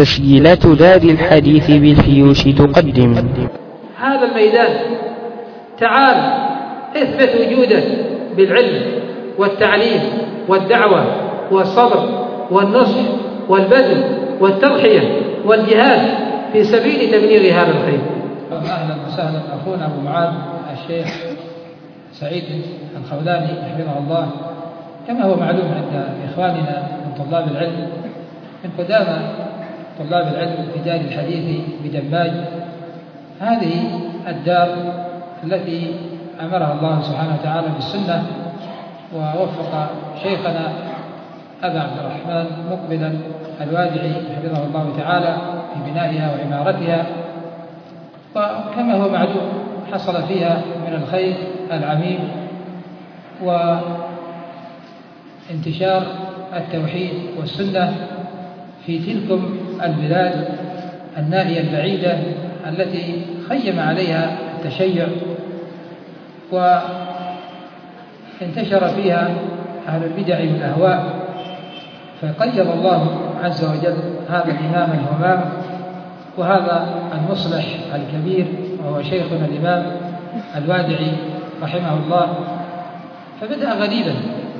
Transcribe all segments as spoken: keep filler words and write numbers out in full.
تسجيلات دار الحديث بالفيوش تقدم هذا الميدان. تعال اثبت وجودك بالعلم والتعليم والدعوة والصبر والنصح والبذل والتضحية والجهاد في سبيل تبليغ هذا الخير. أهلا وسهلا أخونا أبو معاذ الشيخ سعيد الخولاني حفظه الله، كما هو معلوم عند إخواننا من طلاب العلم من قدامى طلاب العلم في دار الحديث بدماج. هذه الدار التي أمرها الله سبحانه وتعالى بالسنة، ووفق شيخنا أبا عبد الرحمن مقبلا الوادعي حفظه الله تعالى في بنائها وعمارتها، وكما هو معلوم حصل فيها من الخير العميم وانتشار التوحيد والسنة في تلكم البلاد النائية البعيدة التي خيم عليها التشيع وانتشر فيها أهل البدع والأهواء. فقيض الله عز وجل هذا الإمام الهمام وهذا المصلح الكبير وهو شيخنا الإمام الوادعي رحمه الله، فبدأ غريبا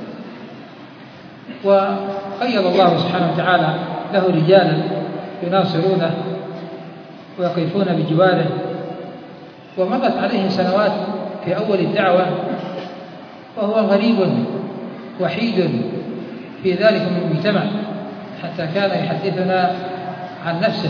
وقيض الله سبحانه وتعالى له رجالا يناصرونه ويقفون بجواره، ومضت عليه سنوات في أول الدعوة وهو غريب وحيد في ذلك المجتمع، حتى كان يحدثنا عن نفسه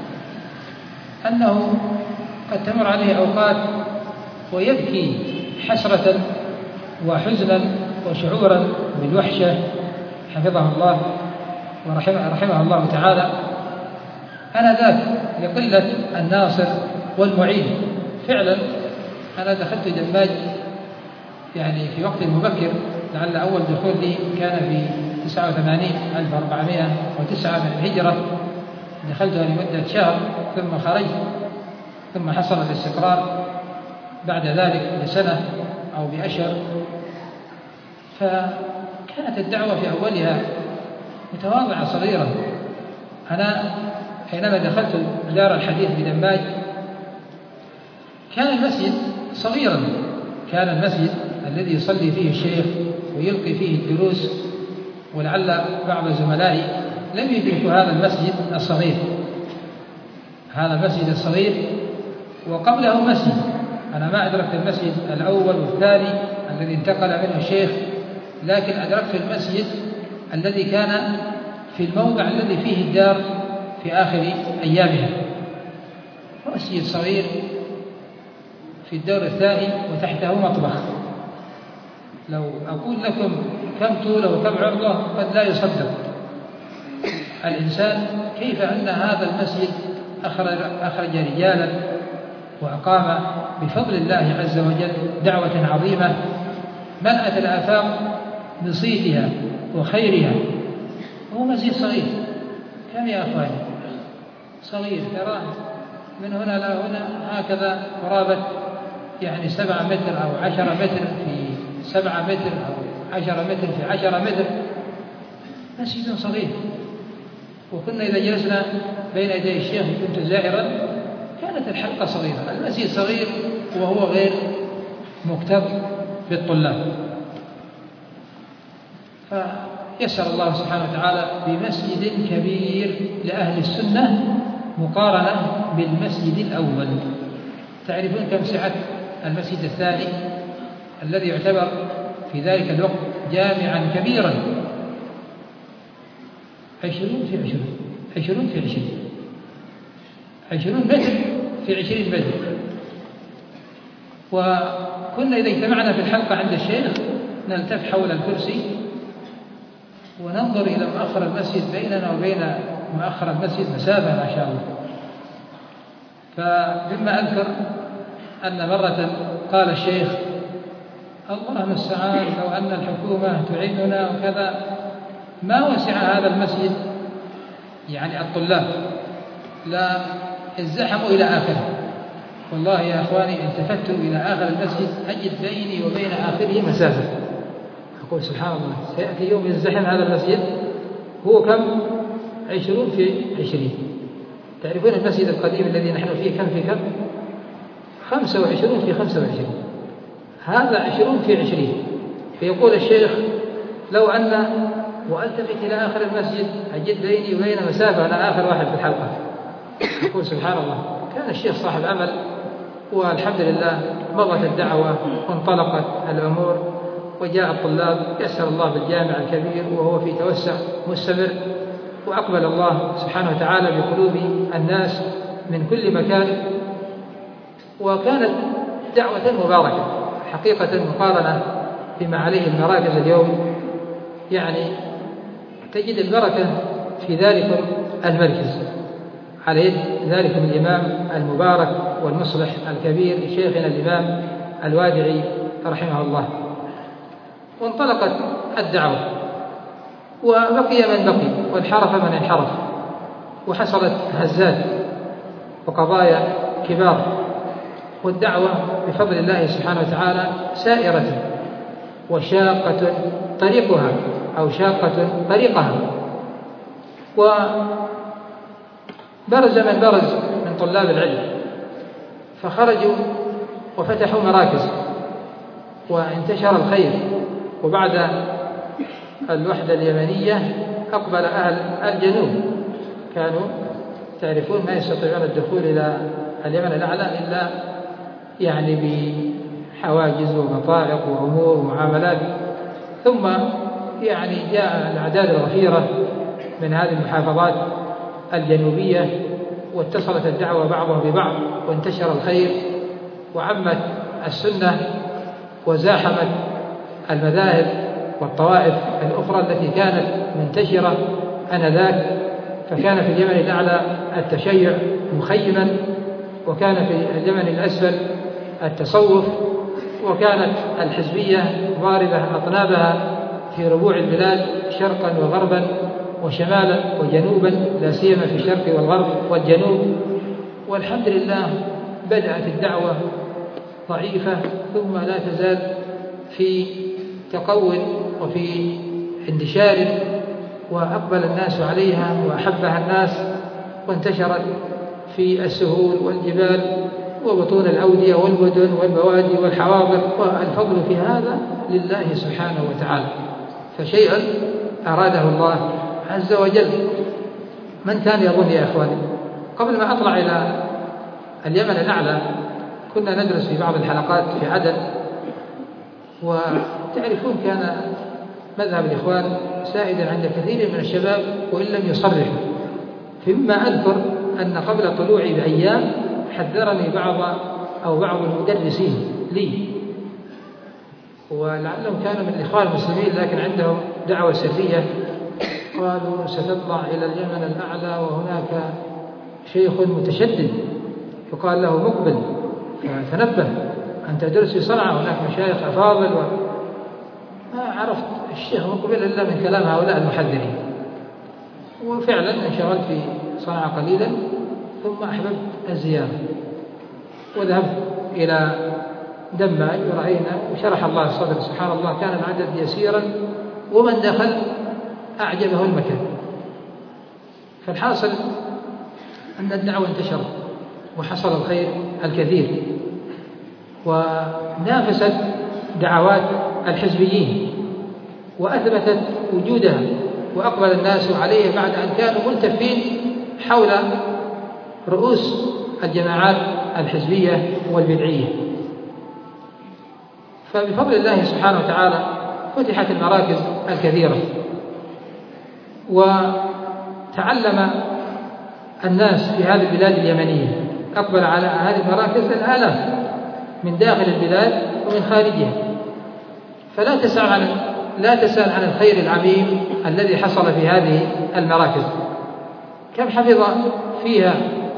أنه قد تمر عليه أوقات ويبكي حسرة وحزنا وشعورا بالوحشة حفظه الله ورحمه رحمه الله تعالى. أنا ذاك لقلة الناصر والمعين. فعلا أنا دخلت دماج يعني في وقت مبكر، لعل أول دخول لي كان في تسعة وثمانين ألف وأربعمائة وتسعة من الهجرة، دخلتها لمدة شهر ثم خرجت، ثم حصل الاستقرار بعد ذلك بسنة أو بأشهر. فكانت الدعوة في أولها متواضعة صغيرة. أنا حينما دخلت دار الحديث بدماج كان المسجد صغيرا، كان المسجد الذي يصلي فيه الشيخ ويلقي فيه الدروس، ولعل بعض زملائي لم يدركوا هذا المسجد الصغير، هذا المسجد الصغير وقبله مسجد. أنا ما أدركت المسجد الأول والثاني الذي انتقل منه الشيخ، لكن أدركت المسجد الذي كان في الموضع الذي فيه الدار في آخر أيامها، مسجد صغير في الدور الثاني وتحته مطبخ. لو أقول لكم كم طوله وكم عرضه قد لا يصدق الإنسان كيف أن هذا المسجد أخرج, أخرج رجالا وأقام بفضل الله عز وجل دعوة عظيمة ملأت الآفاق بصيتها وخيرها. هو مسجد صغير، كم يا أخواني؟ صغير، ترى من هنا إلى هنا هكذا قرابة يعني سبعة متر أو عشرة متر في سبعة متر أو عشرة متر في عشرة متر، مسجد صغير. وكنا إذا جلسنا بين يدي الشيخ كنت زائرا كانت الحلقة صغيرة، المسجد صغير وهو غير مكتظ بالطلاب. فيسر الله سبحانه وتعالى بمسجد كبير لأهل السنة مقارنة بالمسجد الأول. تعرفون كم سعة المسجد الثاني الذي يعتبر في ذلك الوقت جامعا كبيرا؟ عشرون في عشرون عشرون في عشرين عشرون متر في عشرين متر. وكنا إذا اجتمعنا في الحلقة عند الشيخ نلتف حول الكرسي وننظر إلى مؤخر المسجد، بيننا وبين مؤخر المسجد مسافة ما شاء الله. فمما أذكر أن مرة قال الشيخ الله المستعان لو أن الحكومة تعيننا وكذا ما وسع هذا المسجد، يعني الطلاب لا ازدحموا إلى آخره. والله يا أخواني التفت إلى آخر المسجد أجد بيني وبين آخره مسافة. أقول سبحان الله، سيأتي يوم يزدحم هذا المسجد. هو كم؟ عشرون في عشرين تعرفون المسجد القديم الذي نحن فيه كم في كم؟ خمسة وعشرون في خمسة وعشرين، هذا عشرون في عشرين. فيقول الشيخ لو أن وألتفت إلى آخر المسجد أجد بيني وبين مسافة، أنا آخر واحد في الحلقة. يقول سبحان الله، كان الشيخ صاحب عمل، والحمد لله مضت الدعوة وانطلقت الأمور وجاء الطلاب، يسر الله بالجامع الكبير وهو في توسع مستمر، وأقبل الله سبحانه وتعالى بقلوب الناس من كل مكان، وكانت دعوة مباركة حقيقة مقارنة بما عليه المراكز اليوم. يعني تجد البركة في ذلك المركز على يد ذلك الإمام المبارك والمصلح الكبير شيخنا الإمام الوادعي رحمه الله. وانطلقت الدعوة وبقي من بقي وانحرف من انحرف، وحصلت هزات وقضايا كبار، والدعوة بفضل الله سبحانه وتعالى سائرة وشاقة طريقها أو شاقة طريقها. وبرز من برز من طلاب العلم فخرجوا وفتحوا مراكز وانتشر الخير. وبعد الوحدة اليمنية أقبل أهل الجنوب، كانوا تعرفون ما يستطيعون الدخول إلى اليمن الأعلى إلا يعني بحواجز ومطائق وأمور ومعاملات، ثم يعني جاء الأعداد الغفيرة من هذه المحافظات الجنوبية، واتصلت الدعوة بعضها ببعض، وانتشر الخير وعمت السنة، وزاحمت المذاهب والطوائف الأخرى التي كانت منتشرة آنذاك. فكان في اليمن الأعلى التشيع مخيما، وكان في اليمن الأسفل التصوف، وكانت الحزبية ضاربة أطنابها في ربوع البلاد شرقا وغربا وشمالا وجنوبا، لا سيما في الشرق والغرب والجنوب. والحمد لله بدأت الدعوة ضعيفة ثم لا تزال في تقوّ وفي انتشار، وأقبل الناس عليها وأحبها الناس، وانتشرت في السهول والجبال وبطون الأودية والمدن والبوادي والحواضر، والفضل في هذا لله سبحانه وتعالى. فشيئا أراده الله عز وجل. من كان يظن يا أخواني قبل ما أطلع إلى اليمن الأعلى كنا ندرس في بعض الحلقات في عدن، وتعرفون كان مذهب الإخوان سائدا عند كثير من الشباب وإن لم يصرحوا. فيما أذكر أن قبل طلوعي بأيام حذرني بعض أو بعض المدرسين لي، ولعلهم كانوا من الإخوان المسلمين لكن عندهم دعوة سرية، قالوا ستطلع إلى اليمن الأعلى وهناك شيخ متشدد يقال له مقبل، فتنبه أنت تدرس في صنعاء هناك مشايخ أفاضل. ما عرفت الشيخ مقبل إلا من كلام هؤلاء المحذرين، وفعلا انشغلت في صنعاء قليلا ثم أحببت الزيارة وذهبت إلى دماج ورأينا وشرح الله الصدر. سبحان الله كان العدد يسيرا ومن دخل أعجبه المكان. فالحاصل أن الدعوة انتشرت وحصل الخير الكثير، ونافست دعوات الحزبيين وأثبتت وجودها، وأقبل الناس عليه بعد أن كانوا ملتفين حول رؤوس الجماعات الحزبية والبدعية. فبفضل الله سبحانه وتعالى فتحت المراكز الكثيرة، وتعلم الناس في هذه البلاد اليمنية. أقبل على هذه المراكز الآلاف من داخل البلاد ومن خارجها، فلا تسأل عن لا تسأل عن الخير العظيم الذي حصل في هذه المراكز. كم حفظ فيها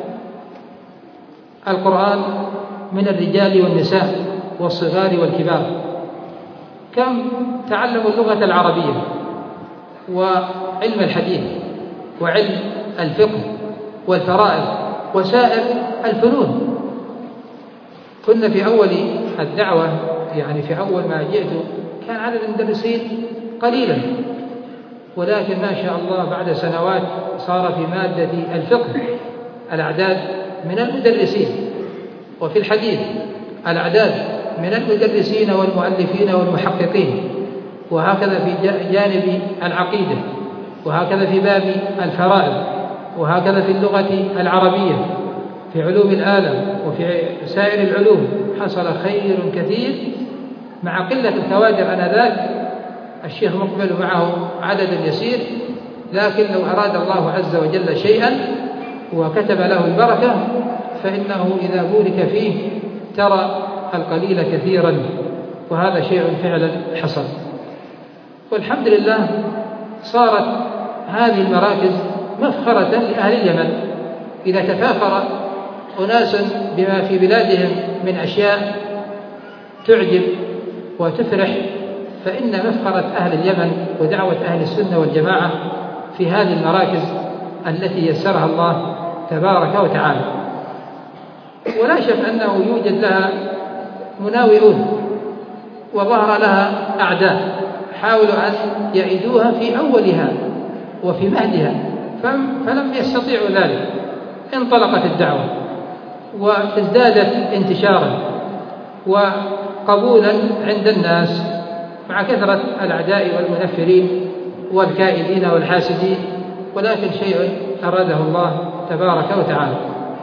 القرآن من الرجال والنساء والصغار والكبار، كم تعلموا اللغة العربية وعلم الحديث وعلم الفقه والفرائض وسائر الفنون. كنا في أول الدعوة يعني في أول ما جئت كان عدد المدرسين قليلا، ولكن ما شاء الله بعد سنوات صار في مادة الفقه الأعداد من المدرسين، وفي الحديث الأعداد من المدرسين والمؤلفين والمحققين، وهكذا في جانب العقيدة، وهكذا في باب الفرائض، وهكذا في اللغة العربية، في علوم الآلة، وفي سائر العلوم حصل خير كثير مع قلة الكوادر آنذاك. الشيخ مقبل معه عدد يسير، لكن لو أراد الله عز وجل شيئا وكتب له البركة فإنه إذا بورك فيه ترى القليل كثيرا، وهذا شيء فعلا حصل. والحمد لله صارت هذه المراكز مفخرة لأهل اليمن. إذا تفاخر أناس بما في بلادهم من أشياء تعجب وتفرح، فإن مفخرة أهل اليمن ودعوة أهل السنة والجماعة في هذه المراكز التي يسرها الله تبارك وتعالى. ولا شك أنه يوجد لها مناوئون وظهر لها أعداء حاولوا أن يعيدوها في أولها وفي مهدها، فلم يستطيعوا ذلك. انطلقت الدعوة وازدادت انتشارا وقبولا عند الناس مع كثرة الأعداء والمنفرين والكائدين والحاسدين، ولكن شيء أراده الله تبارك وتعالى.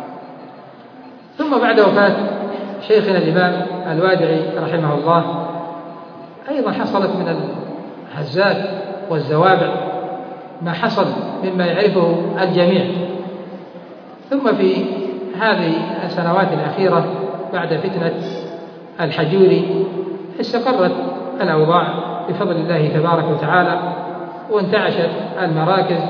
ثم بعد وفاة شيخنا الإمام الوادعي رحمه الله أيضا حصلت من الهزات والزوابع ما حصل مما يعرفه الجميع. ثم في هذه السنوات الأخيرة بعد فتنة الحجوري استقرت الأوضاع بفضل الله تبارك وتعالى، وانتعشت المراكز،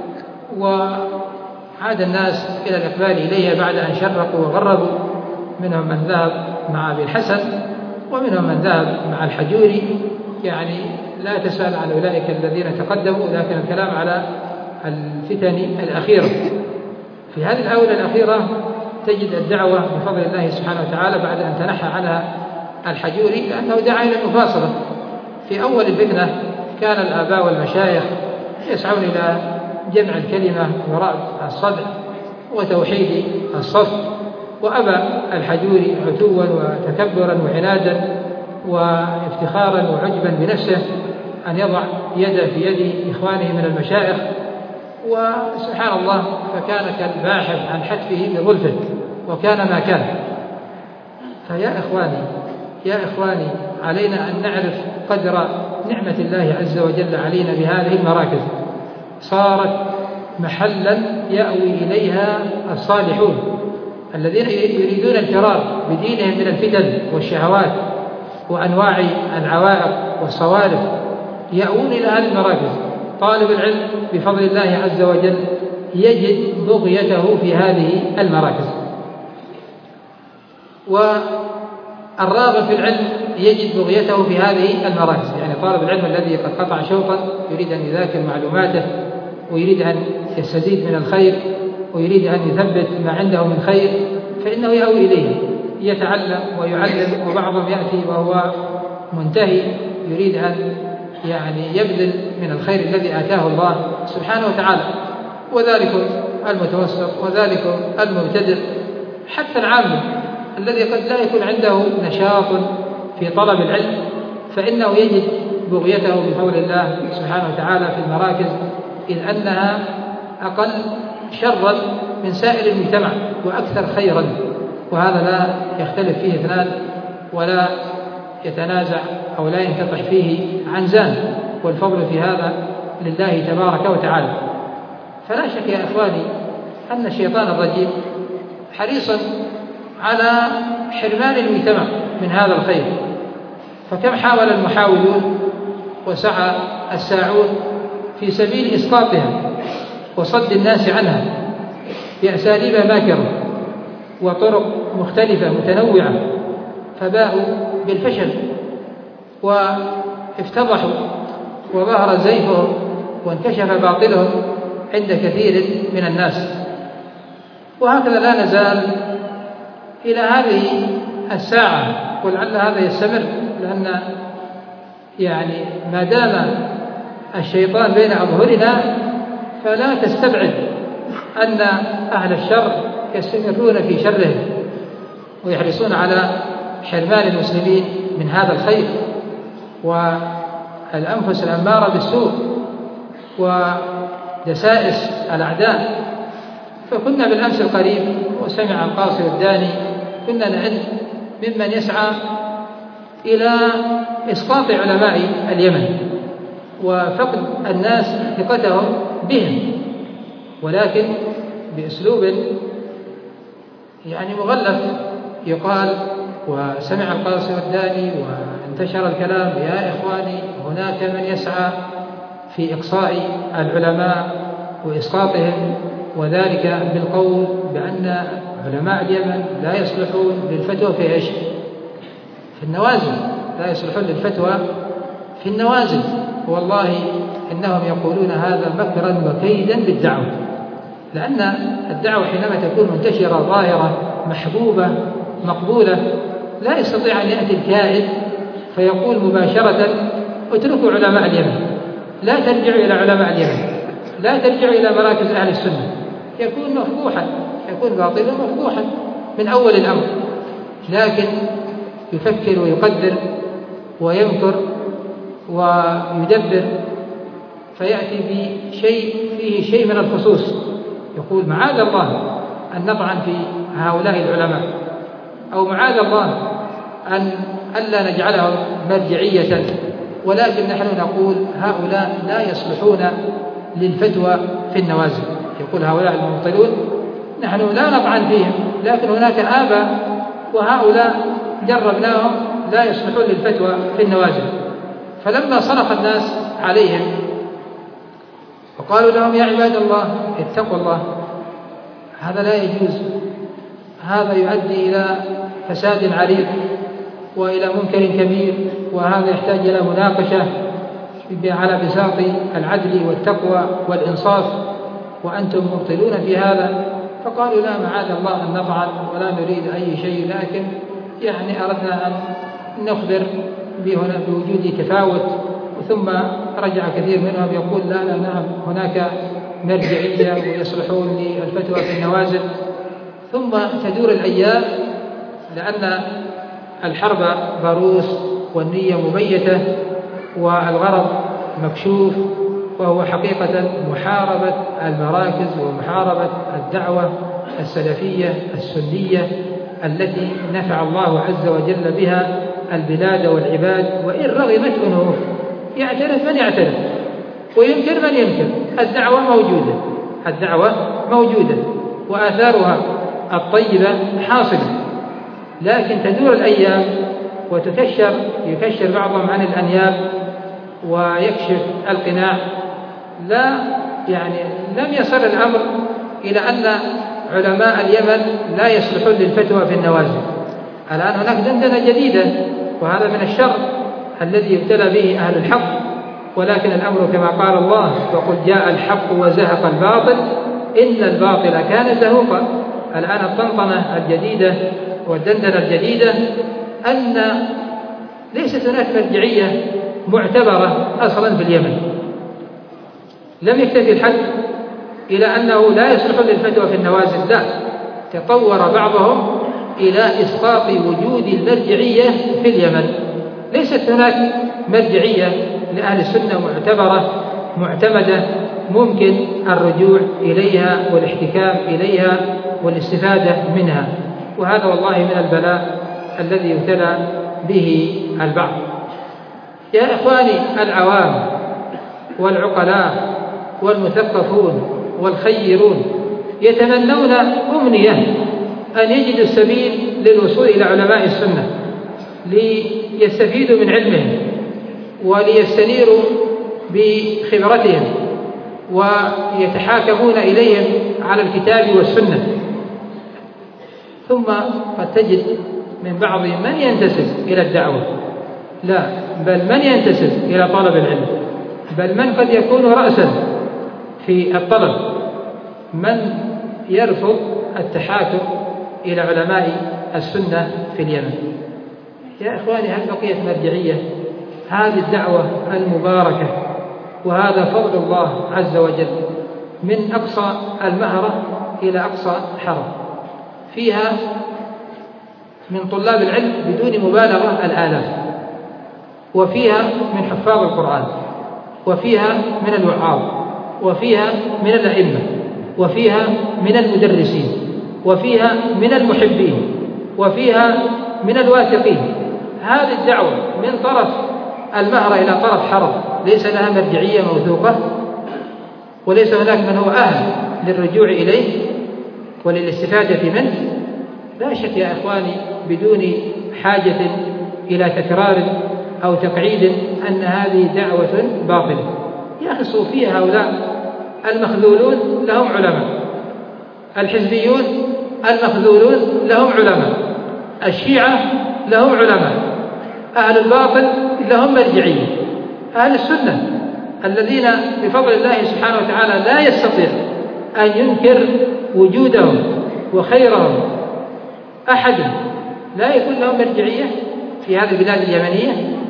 وعاد الناس إلى الإقبال إليها بعد أن شرقوا وغربوا، منهم من ذهب مع أبي الحسن ومنهم من ذهب مع الحجوري. يعني لا تسأل عن أولئك الذين تقدموا، لكن الكلام على الفتن الأخيرة. في هذه الآونة الأخيرة تجد الدعوة بفضل الله سبحانه وتعالى بعد أن تنحى عنها الحجوري، لأنه دعا إلى المفاصلة. في أول الفتنة كان الآباء والمشايخ يسعون إلى جمع الكلمة وراء الصدع وتوحيد الصف، وأبى الحجوري عتوا وتكبرا وعنادا وافتخارا وعجبا بنفسه أن يضع يده في يد إخوانه من المشايخ، وسبحان الله فكان كالباحث عن حتفه بظلفه، وكان ما كان. فيا إخواني يا إخواني علينا أن نعرف قدر نعمة الله عز وجل علينا بهذه المراكز. صارت محلا يأوي إليها الصالحون الذين يريدون الفرار بدينهم من الفتن والشهوات وأنواع العوائق والصوارف، يأوون إلى هذه المراكز. طالب العلم بفضل الله عز وجل يجد بغيته في هذه المراكز، والراغب في العلم يجد بغيته في هذه المراكز. يعني طالب العلم الذي قد قطع شوطا يريد أن يذاكر معلوماته ويريد أن يستزيد من الخير ويريد أن يثبت ما عنده من خير، فإنه يأوي إليه يتعلم ويعلم. وبعضهم يأتي وهو منتهي يريد أن يعني يبذل من الخير الذي آتاه الله سبحانه وتعالى. وذلك المتوسط وذلك المبتدئ حتى العام الذي قد لا يكون عنده نشاط في طلب العلم، فإنه يجد بغيته بفضل الله سبحانه وتعالى في المراكز، إذ أنها أقل شرا من سائر المجتمع وأكثر خيرا، وهذا لا يختلف فيه اثنان ولا يتنازع أو لا ينقطع فيه عنزان، والفضل في هذا لله تبارك وتعالى. فلا شك يا إخواني أن الشيطان الرجيم حريص على حرمان المجتمع من هذا الخير، فكم حاول المحاولون وسعى الساعون في سبيل إسقاطها وصد الناس عنها بأساليب ماكرة وطرق مختلفة متنوعة، فباءوا بالفشل وافتضحوا وظهر زيفهم وانكشف باطلهم عند كثير من الناس. وهكذا لا نزال إلى هذه الساعة، ولعل هذا يستمر، لأن يعني ما دام الشيطان بين أظهرنا فلا تستبعد أن أهل الشر يستمرون في شرهم ويحرصون على حرمان المسلمين من هذا الخير والأنفس الأمارة بالسوء ودسائس الأعداء. فكنا بالأمس القريب وسمع القاصي والداني كنا نعد ممن يسعى إلى إسقاط علماء اليمن وفقد الناس ثقتهم بهم، ولكن بأسلوب يعني مغلف يقال. وسمع القاصي والداني وانتشر الكلام: يا إخواني هناك من يسعى في إقصاء العلماء وإسقاطهم، وذلك بالقول بأن علماء اليمن لا يصلحون للفتوى في إيش؟ في النوازل، لا يصلحون للفتوى في النوازل. والله إنهم يقولون هذا مكرا وكيدا بالدعوة، لأن الدعوة حينما تكون منتشرة ظاهرة محبوبة مقبولة لا يستطيع أن يأتي الكائد فيقول مباشرة اتركوا علماء اليمن، لا ترجعوا إلى علماء اليمن، لا ترجعوا إلى مراكز أهل السنة. يكون مفضوحا، يكون باطلا مفضوحا من أول الأمر، لكن يفكر ويقدر ويمكر ويدبر فيأتي بشيء فيه شيء من الخصوص، يقول معاذ الله أن نطعن في هؤلاء العلماء، أو معاذ الله أن ألا نجعلهم مرجعية، ولكن نحن نقول هؤلاء لا يصلحون للفتوى في النوازل. يقول هؤلاء المبطلون نحن لا نطعن فيهم، لكن هناك آباء وهؤلاء جربناهم لا يصلحون للفتوى في النوازل. فلما صرخ الناس عليهم وقالوا لهم: يا عباد الله اتقوا الله، هذا لا يجوز، هذا يؤدي إلى فساد عريض وإلى منكر كبير، وهذا يحتاج إلى مناقشة على بساط العدل والتقوى والإنصاف، وأنتم مبطلون في هذا. فقالوا: لا، معاذ الله أن نطعن ولا نريد أي شيء، لكن يعني أردنا أن نخبر بهنا بوجود تفاوت. ثم رجع كثير منهم يقول: لا لا نعم هناك مرجعية ويصلحون للفتوى في النوازل. ثم تدور الأيام، لأن الحرب ضروس والنية مبيتة والغرض مكشوف، وهو حقيقة محاربة المراكز ومحاربة الدعوة السلفية السنية التي نفع الله عز وجل بها البلاد والعباد، وإن رغمت أنوف. يعترف من يعترف وينكر من ينكر، الدعوة موجودة، الدعوة موجودة وآثارها الطيبة حاصلة. لكن تدور الأيام وتكشر يكشر بعضهم عن الأنياب ويكشف القناع. لا يعني لم يصل الأمر إلى أن علماء اليمن لا يصلحون للفتوى في النوازل. الآن هناك دندنة جديدة، وهذا من الشر الذي يبتلى به أهل الحق. ولكن الأمر كما قال الله: وقل جاء الحق وزهق الباطل إن الباطل كان زهوقا. الآن الطنطنة الجديدة والدندنة الجديدة أن ليست هناك مرجعية معتبرة أصلا في اليمن. لم يكتفي الحد إلى أنه لا يصلح للفتوى في النوازل، لا، تطور بعضهم إلى إسقاط وجود المرجعية في اليمن. ليست هناك مرجعية لأهل السنة معتبرة معتمدة ممكن الرجوع إليها والاحتكام إليها والاستفادة منها. وهذا والله من البلاء الذي يبتلى به البعض. يا إخواني، العوام والعقلاء والمثقفون والخيرون يتمنون أمنية أن يجدوا السبيل للوصول إلى علماء السنة ليستفيدوا من علمهم وليستنيروا بخبرتهم ويتحاكمون إليهم على الكتاب والسنة. ثم قد تجد من بعضهم من ينتسب إلى الدعوة، لا، بل من ينتسب إلى طلب العلم، بل من قد يكون رأسا في الطلب، من يرفض التحاكم إلى علماء السنة في اليمن. يا إخواني، هل بقيت مرجعية؟ هذه الدعوة المباركة وهذا فضل الله عز وجل من أقصى المهرة إلى أقصى حرم. فيها من طلاب العلم بدون مبالغة الآلاف، وفيها من حفاظ القرآن، وفيها من الوعاظ، وفيها من الأئمة، وفيها من المدرسين، وفيها من المحبين، وفيها من الواثقين. هذه الدعوة من طرف المهر إلى طرف حرب ليس لها مرجعية موثوقة، وليس هناك من هو أهل للرجوع إليه وللاستفادة منه. لا شك يا إخواني بدون حاجة إلى تكرار أو تقعيد أن هذه دعوة باطلة. يا أخي الصوفية هؤلاء المخذولون لهم علماء، الحزبيون المخذولون لهم علماء، الشيعة لهم علماء، أهل الباطل لهم مرجعية، أهل السنة الذين بفضل الله سبحانه وتعالى لا يستطيع أن ينكر وجودهم وخيرهم أحد، لا يكون لهم مرجعية في هذه البلاد اليمنية.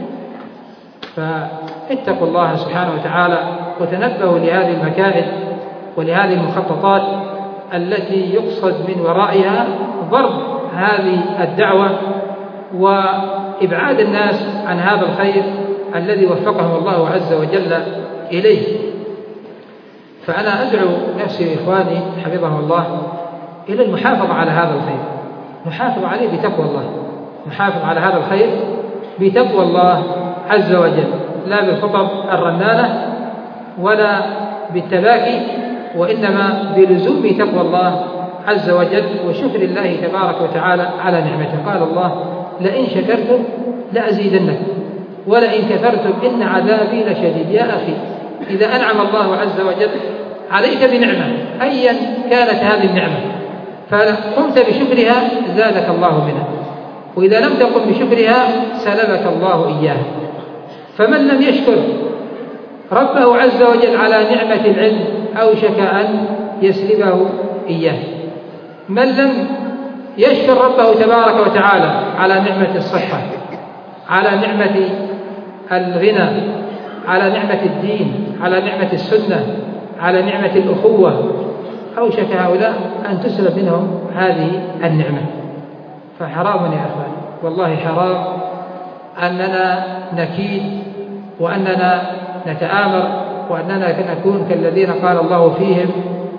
فاتقوا الله سبحانه وتعالى وتنبهوا لهذه المكائد ولهذه المخططات التي يقصد من ورائها ضرب هذه الدعوة وإبعاد الناس عن هذا الخير الذي وفقهم الله عز وجل إليه. فأنا أدعو نفسي وإخواني حفظهم الله إلى المحافظة على هذا الخير، نحافظ عليه بتقوى الله، نحافظ على هذا الخير بتقوى الله عز وجل، لا بالخطب الرنانة ولا بالتباكي، وإنما بلزوم تقوى الله عز وجل وشكر الله تبارك وتعالى على نعمته. قال الله: لئن شكرتم لأزيدنكم ولئن كفرتم إن عذابي لشديد. يا أخي إذا أنعم الله عز وجل عليك بنعمة أيا كانت هذه النعمة فقمت بشكرها زادك الله منها، وإذا لم تقم بشكرها سلبك الله إياها. فمن لم يشكر ربه عز وجل على نعمة العلم أوشك أن يسلبه إياه. من لم يشكر ربه تبارك وتعالى على نعمة الصحة، على نعمة الغنى، على نعمة الدين، على نعمة السنة، على نعمة الأخوة، أوشك هؤلاء أن تسلب منهم هذه النعمة. فحرام يا أخوان، والله حرام أننا نكيد وأننا نتآمر وأننا نكون كالذين قال الله فيهم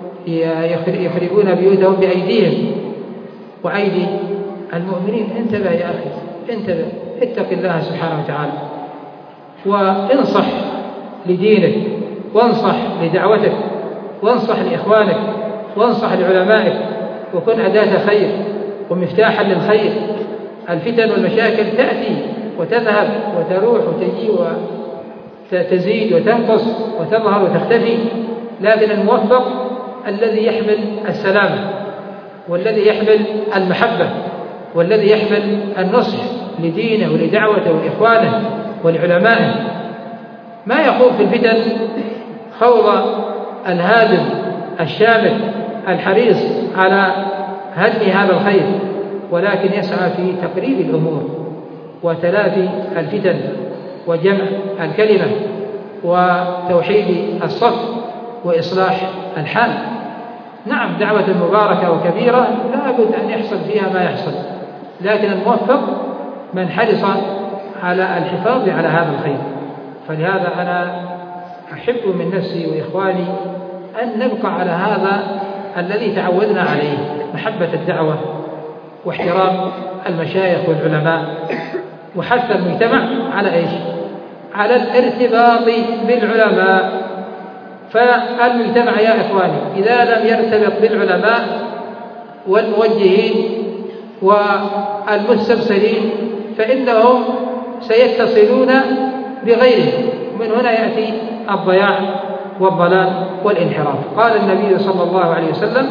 يخربون بيوتهم بأيديهم وأيدي المؤمنين. انتبه يا أخي، انتبه، اتق الله سبحانه وتعالى وانصح لدينك، وانصح لدعوتك، وانصح لإخوانك، وانصح لعلمائك، وكن أداة خير ومفتاحا للخير. الفتن والمشاكل تأتي وتذهب وتروح وتجي وتزيد وتنقص وتظهر وتختفي، لكن الموفق الذي يحمل السلامة والذي يحمل المحبة والذي يحمل النصح لدينه ولدعوته ولإخوانه ولعلمائه، ما يقوم في الفتن خوض الهادم الشامل الحريص على هدم هذا الخير، ولكن يسعى في تقريب الأمور وتلافي الفتن وجمع الكلمة وتوحيد الصف وإصلاح الحال. نعم دعوة مباركة وكبيرة لا بد أن يحصل فيها ما يحصل، لكن الموفق من حرص على الحفاظ على هذا الخير. فلهذا أنا أحب من نفسي وإخواني أن نبقى على هذا الذي تعودنا عليه، محبة الدعوة واحترام المشايخ والعلماء، وحث المجتمع على إيش؟ على الارتباط بالعلماء. فالمجتمع يا إخواني إذا لم يرتبط بالعلماء والموجهين والمستبصرين فإنهم سيتصلون بغيرهم، من هنا يأتي الضياع والضلال والانحراف. قال النبي صلى الله عليه وسلم: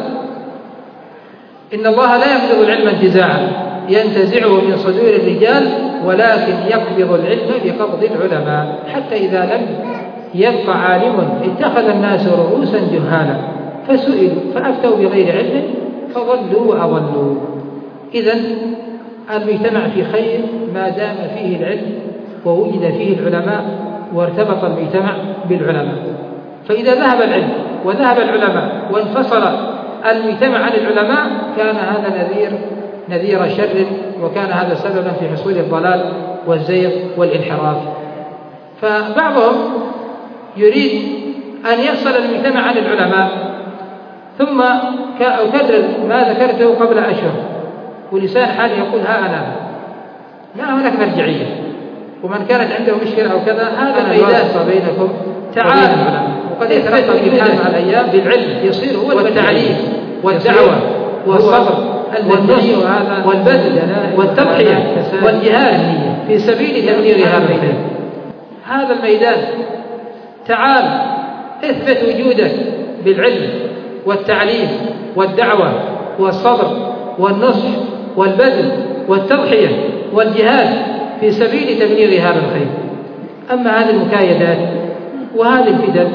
إن الله لا يقبض العلم انتزاعا ينتزعه من صدور الرجال، ولكن يقبض العلم بقبض العلماء، حتى إذا لم يبقى عالم اتخذ الناس رؤوسا جهالا فسئلوا فأفتوا بغير علم فضلوا وأضلوا. إذن المجتمع في خير ما دام فيه العلم ووجد فيه العلماء وارتبط المجتمع بالعلماء. فإذا ذهب العلم وذهب العلماء وانفصل المجتمع عن العلماء كان هذا نذير نذير شر، وكان هذا سببا في حصول الضلال والزيغ والانحراف. فبعضهم يريد أن يفصل المجتمع عن العلماء، ثم أكرر ما ذكرته قبل أشهر ولسان حالي يقول ها أنا، ما هناك مرجعية، ومن كانت عنده مشكلة أو كذا هذا الميدان بينكم تعالوا، وقد يترقى الإنسان مع الأيام بالعلم يصير هو والتعليم والدعوة والصبر والنصر والبذل والتضحية والجهاد في سبيل تبليغ هذا الخير. هذا الميدان تعال اثبت وجودك بالعلم والتعليم والدعوة والصبر والنصح والبذل والتضحية والجهاد في سبيل تبليغ هذا الخير. أما هذه المكايدات وهذه الفتن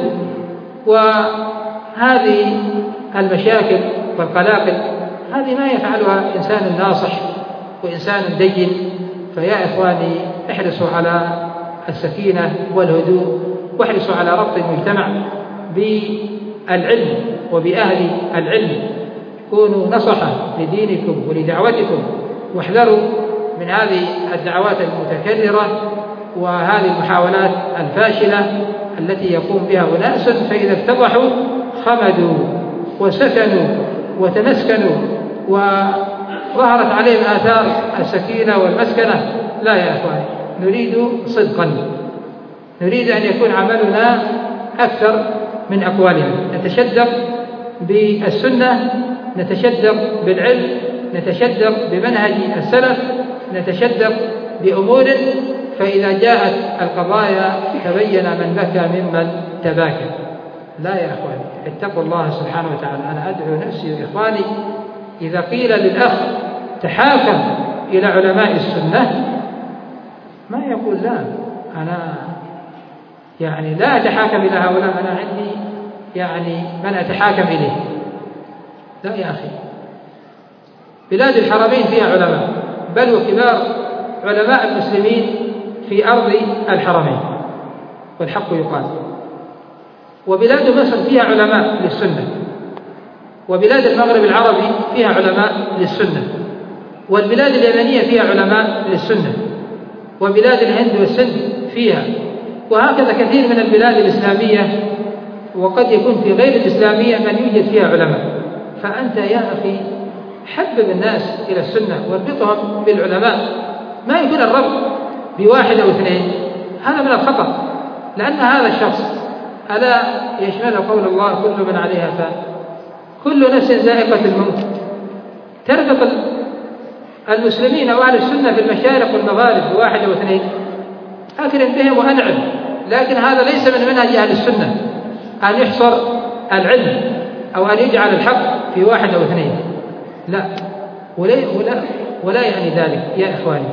وهذه المشاكل والقلاقل، هذه ما يفعلها إنسان ناصح وإنسان دين. فيا إخواني احرصوا على السكينة والهدوء، واحرصوا على ربط المجتمع بالعلم وبأهل العلم. كونوا نصحا لدينكم ولدعوتكم، واحذروا من هذه الدعوات المتكررة وهذه المحاولات الفاشلة التي يقوم بها أناس، فإذا اتضحوا خمدوا وسكنوا وتمسكنوا وظهرت عليهم آثار السكينة والمسكنة. لا يا إخواني، نريد صدقا، نريد أن يكون عملنا أكثر من أقوالنا، نتشدق بالسنة، نتشدق بالعلم، نتشدق بمنهج السلف، نتشدق بأمور، فإذا جاءت القضايا تبين من بكى ممن تباكى. لا يا إخواني، اتقوا الله سبحانه وتعالى. أنا أدعو نفسي وإخواني، إذا قيل للأخ تحاكم إلى علماء السنة ما يقول لا أنا يعني لا أتحاكم إلى هؤلاء، أنا عندي يعني من أتحاكم إليه. لا يا أخي، بلاد الحرمين فيها علماء، بل وكبار علماء المسلمين في أرض الحرمين، والحق يقال. وبلاد مصر فيها علماء للسنة، وبلاد المغرب العربي فيها علماء للسنة، والبلاد اليمنية فيها علماء للسنة، وبلاد الهند والسند فيها، وهكذا كثير من البلاد الإسلامية، وقد يكون في غير الإسلامية من يوجد فيها علماء. فأنت يا أخي حبب الناس إلى السنة واربطهم بالعلماء، ما يكون الربط بواحد أو اثنين، هذا من الخطأ. لأن هذا الشخص ألا يشمل قول الله كل من عليها فان، كل نفس ذائقة الموت. تربط المسلمين وأهل السنة في المشارق والمغارب بواحد أو اثنين، أكرم بهم وأنعم، لكن هذا ليس من منهج أهل السنة أن يحصر العلم أو أن يجعل الحق في واحد أو اثنين. لا، ولا, ولا, ولا يعني ذلك يا إخواني،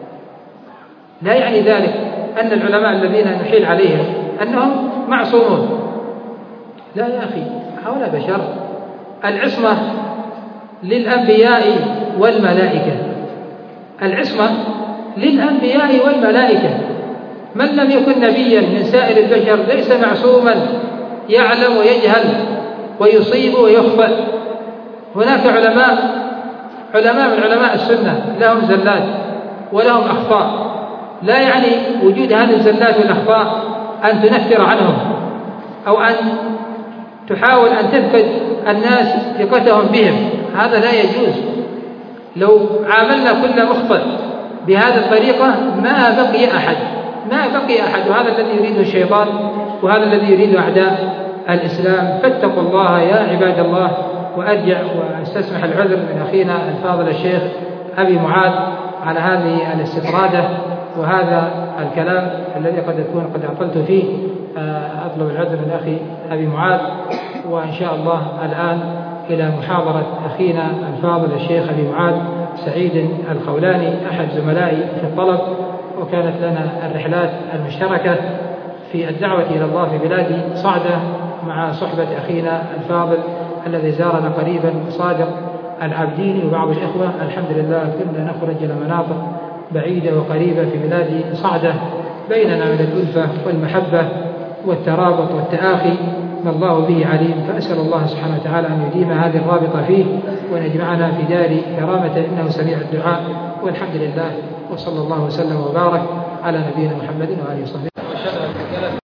لا يعني ذلك أن العلماء الذين نحيل عليهم أنهم معصومون. لا يا أخي، هؤلاء بشر. العصمة للأنبياء والملائكة، العصمة للأنبياء والملائكة. من لم يكن نبيا من سائر البشر ليس معصوما، يعلم ويجهل ويصيب ويخطئ. هناك علماء علماء من علماء السنة لهم زلات ولهم أخطاء، لا يعني وجود هذه الزلات والأخطاء أن تنفر عنهم أو أن تحاول أن تفقد الناس ثقتهم بهم، هذا لا يجوز. لو عاملنا كل مخطئ بهذه الطريقة ما بقي أحد ما بقي أحد وهذا الذي يريده الشيطان وهذا الذي يريده أعداء الإسلام. فاتقوا الله يا عباد الله. وأرجع واستسمح العذر من أخينا الفاضل الشيخ أبي معاذ على هذه الاستطرادة وهذا الكلام الذي قد يكون قد أطلت فيه. أطلب العذر من أخي أبي معاذ، وإن شاء الله الآن إلى محاضرة أخينا الفاضل الشيخ أبي معاذ سعيد الخولاني أحد زملائي في الطلب، وكانت لنا الرحلات المشتركة في الدعوة إلى الله في بلاد صعدة مع صحبة أخينا الفاضل الذي زارنا قريبا صادق العابدين وبعض الإخوة. الحمد لله كنا نخرج إلى مناطق بعيدة وقريبة في بلاد صعدة، بيننا من الألفة والمحبة والترابط والتآخي ما الله به عليم. فأسأل الله سبحانه وتعالى أن يديم هذه الرابطة فيه وأن يجمعنا في دار كرامته إنه سميع الدعاء. والحمد لله، وصلى الله وسلم وبارك على نبينا محمد وآله وصحبه.